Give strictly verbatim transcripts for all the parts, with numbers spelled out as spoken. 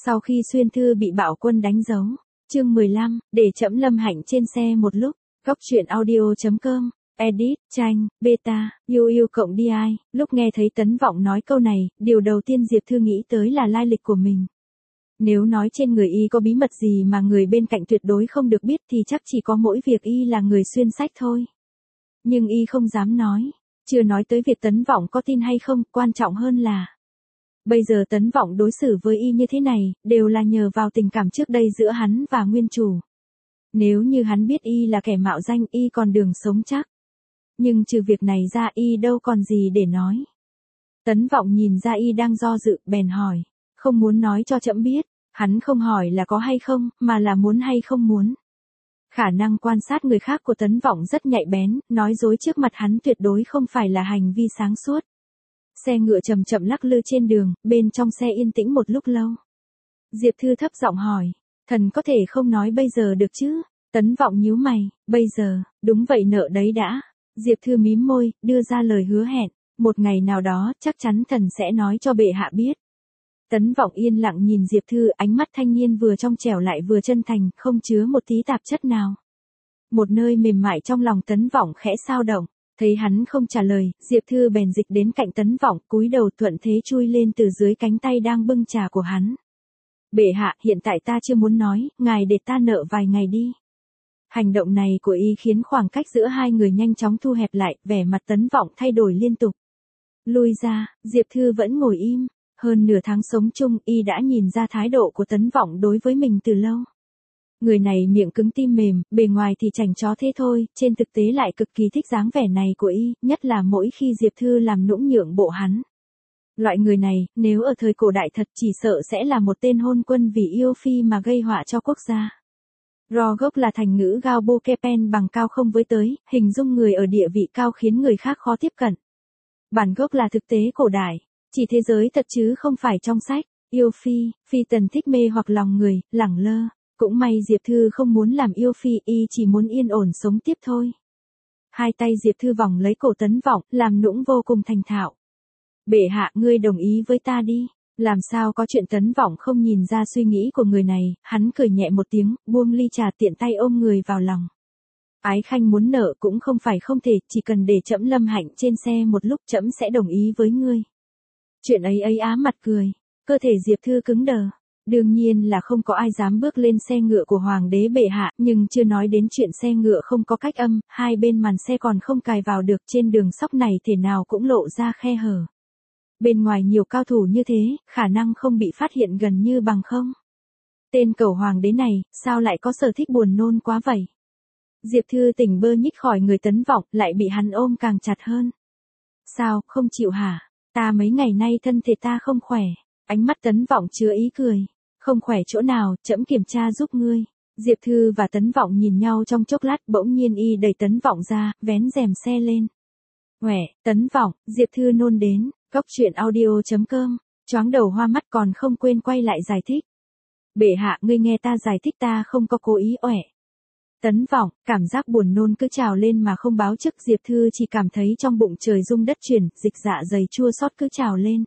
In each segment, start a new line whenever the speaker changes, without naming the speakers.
Sau khi xuyên thư bị bạo quân đánh dấu. Chương mười lăm, để trẫm lâm hạnh trên xe một lúc. Góc truyện audio chấm com. Edit, tranh, beta, u u cộng di. Lúc nghe thấy Tấn Vọng nói câu này, điều đầu tiên Diệp Thư nghĩ tới là lai lịch của mình. Nếu nói trên người y có bí mật gì mà người bên cạnh tuyệt đối không được biết thì chắc chỉ có mỗi việc y là người xuyên sách thôi. Nhưng y không dám nói. Chưa nói tới việc Tấn Vọng có tin hay không, quan trọng hơn là bây giờ Tấn Vọng đối xử với y như thế này, đều là nhờ vào tình cảm trước đây giữa hắn và nguyên chủ. Nếu như hắn biết y là kẻ mạo danh, y còn đường sống chắc. Nhưng trừ việc này ra y đâu còn gì để nói. Tấn Vọng nhìn ra y đang do dự, bèn hỏi. Không muốn nói cho trẫm biết. Hắn không hỏi là có hay không, mà là muốn hay không muốn. Khả năng quan sát người khác của Tấn Vọng rất nhạy bén, nói dối trước mặt hắn tuyệt đối không phải là hành vi sáng suốt. Xe ngựa chậm chậm lắc lư trên đường, bên trong xe yên tĩnh một lúc lâu. Diệp Thư thấp giọng hỏi, thần có thể không nói bây giờ được chứ? Tấn Vọng nhíu mày, bây giờ, đúng vậy nợ đấy đã. Diệp Thư mím môi, đưa ra lời hứa hẹn, một ngày nào đó chắc chắn thần sẽ nói cho bệ hạ biết. Tấn Vọng yên lặng nhìn Diệp Thư, ánh mắt thanh niên vừa trong trẻo lại vừa chân thành, không chứa một tí tạp chất nào. Một nơi mềm mại trong lòng Tấn Vọng khẽ xao động, thấy hắn không trả lời, Diệp Thư bèn dịch đến cạnh Tấn Vọng, cúi đầu thuận thế chui lên từ dưới cánh tay đang bưng trà của hắn. Bệ hạ, hiện tại ta chưa muốn nói, ngài để ta nợ vài ngày đi. Hành động này của y khiến khoảng cách giữa hai người nhanh chóng thu hẹp lại, vẻ mặt Tấn Vọng thay đổi liên tục. Lui ra, Diệp Thư vẫn ngồi im. Hơn nửa tháng sống chung, y đã nhìn ra thái độ của Tấn Vọng đối với mình từ lâu. Người này miệng cứng tim mềm, bề ngoài thì chảnh chó thế thôi, trên thực tế lại cực kỳ thích dáng vẻ này của y, nhất là mỗi khi Diệp Thư làm nũng nhượng bộ hắn. Loại người này, nếu ở thời cổ đại thật chỉ sợ sẽ là một tên hôn quân vì yêu phi mà gây họa cho quốc gia. Ro gốc là thành ngữ Gao Bo Kepen bằng cao không với tới, hình dung người ở địa vị cao khiến người khác khó tiếp cận. Bản gốc là thực tế cổ đại. Chỉ thế giới thật chứ không phải trong sách. Yêu phi, phi tần thích mê hoặc lòng người, lẳng lơ. Cũng may Diệp Thư không muốn làm yêu phi, y chỉ muốn yên ổn sống tiếp thôi. Hai tay Diệp Thư vòng lấy cổ Tấn Vọng, làm nũng vô cùng thành thạo. Bệ hạ, ngươi đồng ý với ta đi. Làm sao có chuyện Tấn Vọng không nhìn ra suy nghĩ của người này, hắn cười nhẹ một tiếng, buông ly trà tiện tay ôm người vào lòng. Ái khanh muốn nợ cũng không phải không thể, chỉ cần để trẫm lâm hạnh trên xe một lúc trẫm sẽ đồng ý với ngươi. Chuyện ấy ấy á mặt cười, cơ thể Diệp Thư cứng đờ. Đương nhiên là không có ai dám bước lên xe ngựa của hoàng đế bệ hạ, nhưng chưa nói đến chuyện xe ngựa không có cách âm, hai bên màn xe còn không cài vào được, trên đường sóc này thể nào cũng lộ ra khe hở. Bên ngoài nhiều cao thủ như thế, khả năng không bị phát hiện gần như bằng không. Tên cẩu hoàng đế này, sao lại có sở thích buồn nôn quá vậy? Diệp Thư tỉnh bơ nhích khỏi người Tấn Vọng, lại bị hắn ôm càng chặt hơn. Sao, không chịu hả? Ta mấy ngày nay thân thể ta không khỏe. Ánh mắt Tấn Vọng chứa ý cười. Không khỏe chỗ nào, trẫm kiểm tra giúp ngươi. Diệp Thư và Tấn Vọng nhìn nhau trong chốc lát, bỗng nhiên y đẩy Tấn Vọng ra, vén rèm xe lên. Quẻ, Tấn Vọng, Diệp Thư nôn đến. Góc truyện audio chấm com. Choáng đầu hoa mắt còn không quên quay lại giải thích. Bệ hạ, ngươi nghe ta giải thích, ta không có cố ý oẻ. Tấn Vọng, cảm giác buồn nôn cứ trào lên mà không báo trước. Diệp Thư chỉ cảm thấy trong bụng trời rung đất chuyển, dịch dạ dày chua xót cứ trào lên.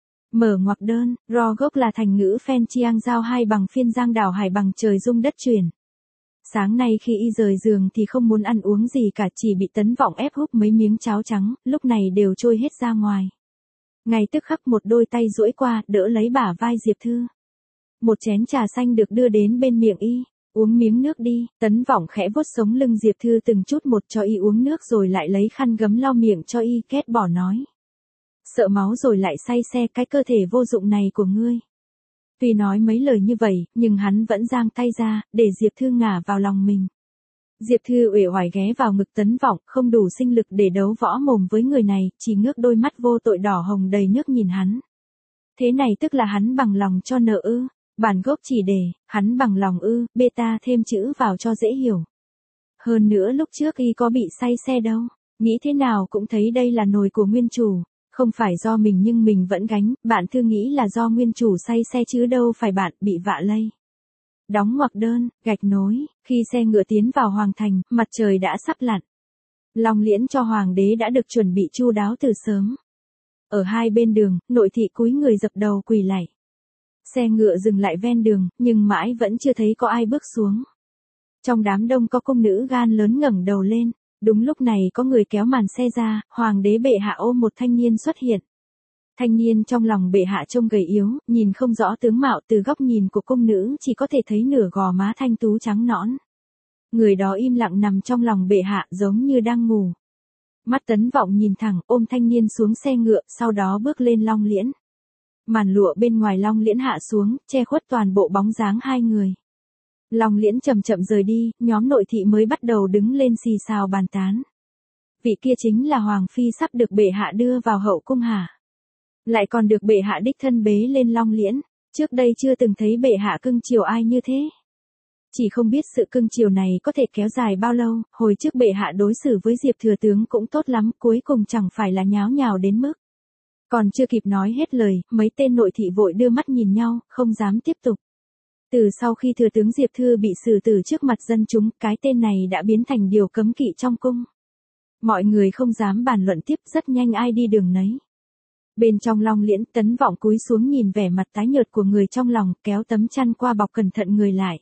Mở ngoặc đơn, ro gốc là thành ngữ Phen Chiang giao hai bằng phiên giang đảo hải bằng trời rung đất chuyển. Sáng nay khi y rời giường thì không muốn ăn uống gì cả, chỉ bị Tấn Vọng ép húp mấy miếng cháo trắng, lúc này đều trôi hết ra ngoài. Ngay tức khắc một đôi tay duỗi qua, đỡ lấy bả vai Diệp Thư. Một chén trà xanh được đưa đến bên miệng y. Uống miếng nước đi. Tấn Vọng khẽ vuốt sống lưng Diệp Thư từng chút một cho y uống nước rồi lại lấy khăn gấm lau miệng cho y, ghét bỏ nói. Sợ máu rồi lại say xe cái cơ thể vô dụng này của ngươi. Tuy nói mấy lời như vậy, nhưng hắn vẫn giang tay ra, để Diệp Thư ngả vào lòng mình. Diệp Thư uể oải ghé vào ngực Tấn Vọng, không đủ sinh lực để đấu võ mồm với người này, chỉ ngước đôi mắt vô tội đỏ hồng đầy nước nhìn hắn. Thế này tức là hắn bằng lòng cho nợ ư? Bản gốc chỉ để, hắn bằng lòng ư, beta thêm chữ vào cho dễ hiểu. Hơn nữa lúc trước y có bị say xe đâu, nghĩ thế nào cũng thấy đây là nồi của nguyên chủ, không phải do mình nhưng mình vẫn gánh, bạn Thư nghĩ là do nguyên chủ say xe chứ đâu phải bạn bị vạ lây. Đóng ngoặc đơn, gạch nối, khi xe ngựa tiến vào hoàng thành, mặt trời đã sắp lặn. Long liễn cho hoàng đế đã được chuẩn bị chu đáo từ sớm. Ở hai bên đường, nội thị cúi người dập đầu quỳ lạy. Xe ngựa dừng lại ven đường, nhưng mãi vẫn chưa thấy có ai bước xuống. Trong đám đông có cung nữ gan lớn ngẩng đầu lên. Đúng lúc này có người kéo màn xe ra, hoàng đế bệ hạ ôm một thanh niên xuất hiện. Thanh niên trong lòng bệ hạ trông gầy yếu, nhìn không rõ tướng mạo, từ góc nhìn của cung nữ chỉ có thể thấy nửa gò má thanh tú trắng nõn. Người đó im lặng nằm trong lòng bệ hạ giống như đang ngủ. Mắt Tấn Vọng nhìn thẳng, ôm thanh niên xuống xe ngựa, sau đó bước lên long liễn. Màn lụa bên ngoài long liễn hạ xuống, che khuất toàn bộ bóng dáng hai người. Long liễn chậm chậm rời đi, nhóm nội thị mới bắt đầu đứng lên xì xào bàn tán. Vị kia chính là hoàng phi sắp được bệ hạ đưa vào hậu cung hả? Lại còn được bệ hạ đích thân bế lên long liễn, trước đây chưa từng thấy bệ hạ cưng chiều ai như thế. Chỉ không biết sự cưng chiều này có thể kéo dài bao lâu, hồi trước bệ hạ đối xử với Diệp thừa tướng cũng tốt lắm, cuối cùng chẳng phải là nháo nhào đến mức. Còn chưa kịp nói hết lời, mấy tên nội thị vội đưa mắt nhìn nhau, không dám tiếp tục. Từ sau khi thừa tướng Diệp Thư bị xử tử trước mặt dân chúng, cái tên này đã biến thành điều cấm kỵ trong cung. Mọi người không dám bàn luận tiếp, rất nhanh ai đi đường nấy. Bên trong long liễn, Tấn Vọng cúi xuống nhìn vẻ mặt tái nhợt của người trong lòng, kéo tấm chăn qua bọc cẩn thận người lại.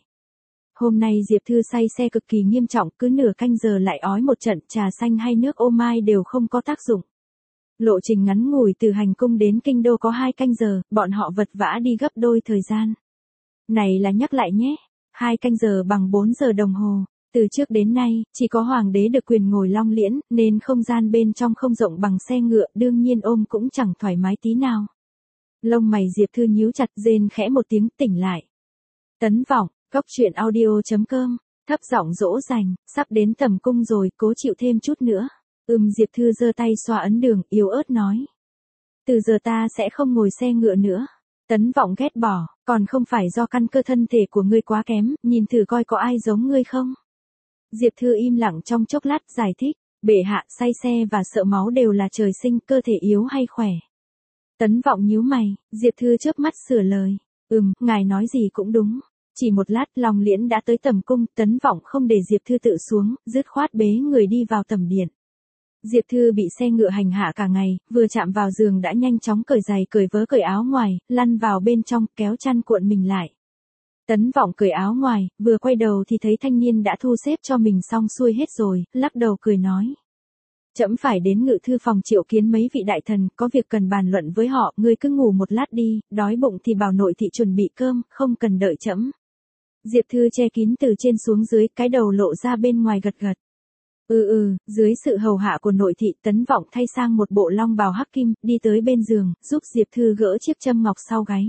Hôm nay Diệp Thư say xe cực kỳ nghiêm trọng, cứ nửa canh giờ lại ói một trận, trà xanh hay nước ô mai đều không có tác dụng. Lộ trình ngắn ngủi từ hành cung đến kinh đô có hai canh giờ, bọn họ vật vã đi gấp đôi thời gian. Này là nhắc lại nhé, hai canh giờ bằng bốn giờ đồng hồ. Từ trước đến nay, chỉ có hoàng đế được quyền ngồi long liễn, nên không gian bên trong không rộng bằng xe ngựa, đương nhiên ôm cũng chẳng thoải mái tí nào. Lông mày Diệp Thư nhíu chặt, rên khẽ một tiếng, tỉnh lại. Tấn Vọng, Góc Truyện Audio chấm com, thấp giọng dỗ dành, sắp đến tầm cung rồi, cố chịu thêm chút nữa. Ừm Diệp Thư giơ tay xoa ấn đường, yếu ớt nói. Từ giờ ta sẽ không ngồi xe ngựa nữa. Tấn Vọng ghét bỏ, còn không phải do căn cơ thân thể của ngươi quá kém, nhìn thử coi có ai giống ngươi không. Diệp Thư im lặng trong chốc lát, giải thích, bệ hạ, say xe và sợ máu đều là trời sinh, cơ thể yếu hay khỏe. Tấn Vọng nhíu mày, Diệp Thư chớp mắt sửa lời, ừm, ngài nói gì cũng đúng. Chỉ một lát, long liễn đã tới tầm cung, Tấn Vọng không để Diệp Thư tự xuống, dứt khoát bế người đi vào tầm điện. Diệp Thư bị xe ngựa hành hạ cả ngày, vừa chạm vào giường đã nhanh chóng cởi giày cởi vớ cởi áo ngoài, lăn vào bên trong, kéo chăn cuộn mình lại. Tấn Vọng cởi áo ngoài, vừa quay đầu thì thấy thanh niên đã thu xếp cho mình xong xuôi hết rồi, lắc đầu cười nói. Trẫm phải đến ngự thư phòng triệu kiến mấy vị đại thần, có việc cần bàn luận với họ, ngươi cứ ngủ một lát đi, đói bụng thì bảo nội thị chuẩn bị cơm, không cần đợi trẫm. Diệp Thư che kín từ trên xuống dưới, cái đầu lộ ra bên ngoài gật gật. Ừ ừ, dưới sự hầu hạ của nội thị, Tấn Vọng thay sang một bộ long bào hắc kim, đi tới bên giường, giúp Diệp Thư gỡ chiếc châm ngọc sau gáy.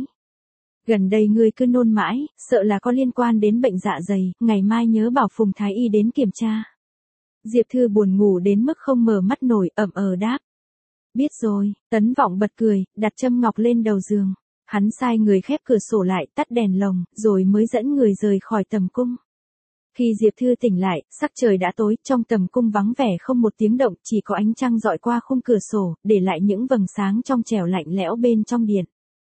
Gần đây ngươi cứ nôn mãi, sợ là có liên quan đến bệnh dạ dày, ngày mai nhớ bảo Phùng Thái Y đến kiểm tra. Diệp Thư buồn ngủ đến mức không mở mắt nổi, ẩm ờ đáp. Biết rồi, Tấn Vọng bật cười, đặt châm ngọc lên đầu giường. Hắn sai người khép cửa sổ lại, tắt đèn lồng, rồi mới dẫn người rời khỏi tầm cung. Khi Diệp Thư tỉnh lại, sắc trời đã tối, trong tầm cung vắng vẻ không một tiếng động, chỉ có ánh trăng dọi qua khung cửa sổ, để lại những vầng sáng trong trẻo lạnh lẽo bên trong điện.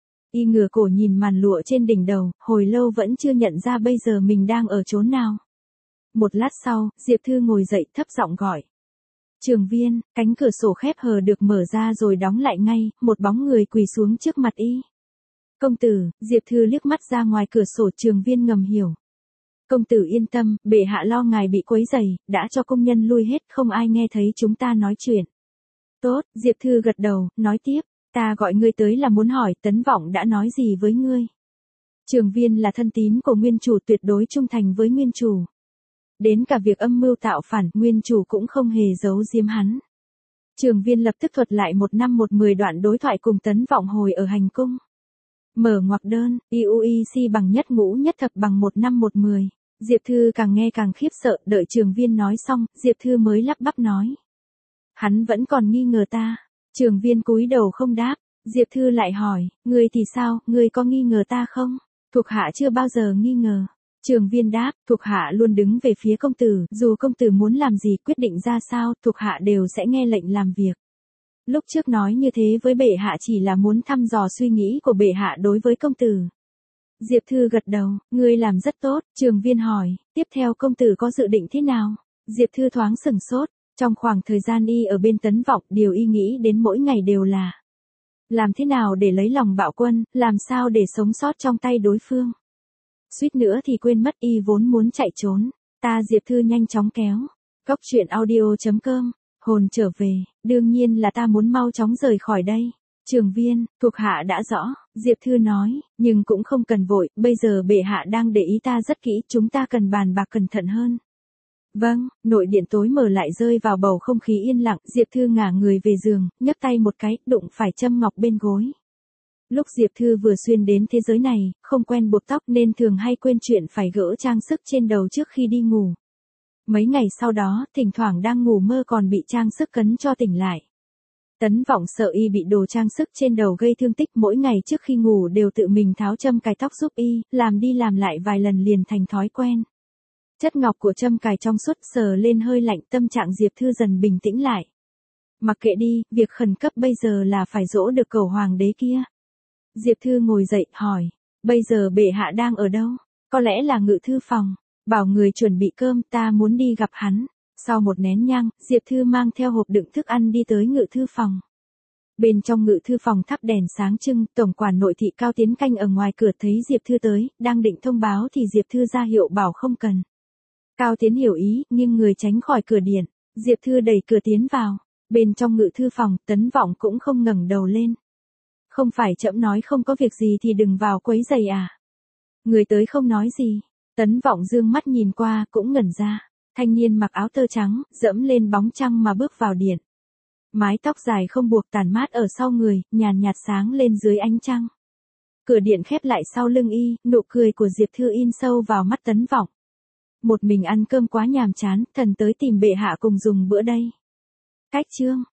Y ngửa cổ nhìn màn lụa trên đỉnh đầu, hồi lâu vẫn chưa nhận ra bây giờ mình đang ở chốn nào. Một lát sau, Diệp Thư ngồi dậy, thấp giọng gọi. Trường Viên, cánh cửa sổ khép hờ được mở ra rồi đóng lại ngay, một bóng người quỳ xuống trước mặt y. Công tử, Diệp Thư liếc mắt ra ngoài cửa sổ, Trường Viên ngầm hiểu. Công tử yên tâm, bệ hạ lo ngài bị quấy rầy, đã cho công nhân lui hết, không ai nghe thấy chúng ta nói chuyện. Tốt, Diệp Thư gật đầu, nói tiếp, ta gọi ngươi tới là muốn hỏi Tấn Vọng đã nói gì với ngươi. Trường Viên là thân tín của nguyên chủ, tuyệt đối trung thành với nguyên chủ. Đến cả việc âm mưu tạo phản, nguyên chủ cũng không hề giấu giếm hắn. Trường Viên lập tức thuật lại một năm một mười đoạn đối thoại cùng Tấn Vọng hồi ở hành cung. Mở ngoặc đơn, i u i xê bằng nhất ngũ nhất thập bằng một năm một mười. Diệp Thư càng nghe càng khiếp sợ, đợi Trường Viên nói xong, Diệp Thư mới lắp bắp nói. Hắn vẫn còn nghi ngờ ta. Trường Viên cúi đầu không đáp, Diệp Thư lại hỏi, ngươi thì sao, ngươi có nghi ngờ ta không? Thuộc hạ chưa bao giờ nghi ngờ. Trường Viên đáp, thuộc hạ luôn đứng về phía công tử, dù công tử muốn làm gì, quyết định ra sao, thuộc hạ đều sẽ nghe lệnh làm việc. Lúc trước nói như thế với bệ hạ chỉ là muốn thăm dò suy nghĩ của bệ hạ đối với công tử. Diệp Thư gật đầu, ngươi làm rất tốt. Trường Viên hỏi, tiếp theo công tử có dự định thế nào? Diệp Thư thoáng sửng sốt, trong khoảng thời gian y ở bên Tấn Vọng, điều y nghĩ đến mỗi ngày đều là Làm thế nào để lấy lòng Bạo Quân, làm sao để sống sót trong tay đối phương. Suýt nữa thì quên mất y vốn muốn chạy trốn. Ta Diệp Thư nhanh chóng kéo. Góc truyện audio.com, hồn trở về, đương nhiên là ta muốn mau chóng rời khỏi đây. Trường Viên, thuộc hạ đã rõ, Diệp Thư nói, nhưng cũng không cần vội, bây giờ bệ hạ đang để ý ta rất kỹ, chúng ta cần bàn bạc cẩn thận hơn. Vâng, nội điện tối mở lại rơi vào bầu không khí yên lặng, Diệp Thư ngả người về giường, nhấc tay một cái, đụng phải châm ngọc bên gối. Lúc Diệp Thư vừa xuyên đến thế giới này, không quen buộc tóc nên thường hay quên chuyện phải gỡ trang sức trên đầu trước khi đi ngủ. Mấy ngày sau đó, thỉnh thoảng đang ngủ mơ còn bị trang sức cấn cho tỉnh lại. Tấn Vọng sợ y bị đồ trang sức trên đầu gây thương tích, mỗi ngày trước khi ngủ đều tự mình tháo châm cài tóc giúp y, làm đi làm lại vài lần liền thành thói quen. Chất ngọc của châm cài trong suốt, sờ lên hơi lạnh, tâm trạng Diệp Thư dần bình tĩnh lại. Mặc kệ đi, việc khẩn cấp bây giờ là phải dỗ được cẩu hoàng đế kia. Diệp Thư ngồi dậy, hỏi, bây giờ bệ hạ đang ở đâu? Có lẽ là ngự thư phòng, bảo người chuẩn bị cơm, ta muốn đi gặp hắn. Sau một nén nhang, Diệp Thư mang theo hộp đựng thức ăn đi tới ngự thư phòng. Bên trong ngự thư phòng thắp đèn sáng trưng, tổng quản nội thị Cao Tiến canh ở ngoài cửa thấy Diệp Thư tới, đang định thông báo thì Diệp Thư ra hiệu bảo không cần. Cao Tiến hiểu ý, nghiêng người tránh khỏi cửa điện. Diệp Thư đẩy cửa tiến vào. Bên trong ngự thư phòng, Tấn Vọng cũng không ngẩng đầu lên. Không phải trẫm nói không có việc gì thì đừng vào quấy rầy à? Người tới không nói gì. Tấn Vọng dương mắt nhìn qua, cũng ngẩn ra. Thanh niên mặc áo tơ trắng, dẫm lên bóng trăng mà bước vào điện. Mái tóc dài không buộc tản mát ở sau người, nhàn nhạt sáng lên dưới ánh trăng. Cửa điện khép lại sau lưng y, nụ cười của Diệp Thư in sâu vào mắt Tấn Vọng. Một mình ăn cơm quá nhàm chán, thần tới tìm bệ hạ cùng dùng bữa đây. Cách chương.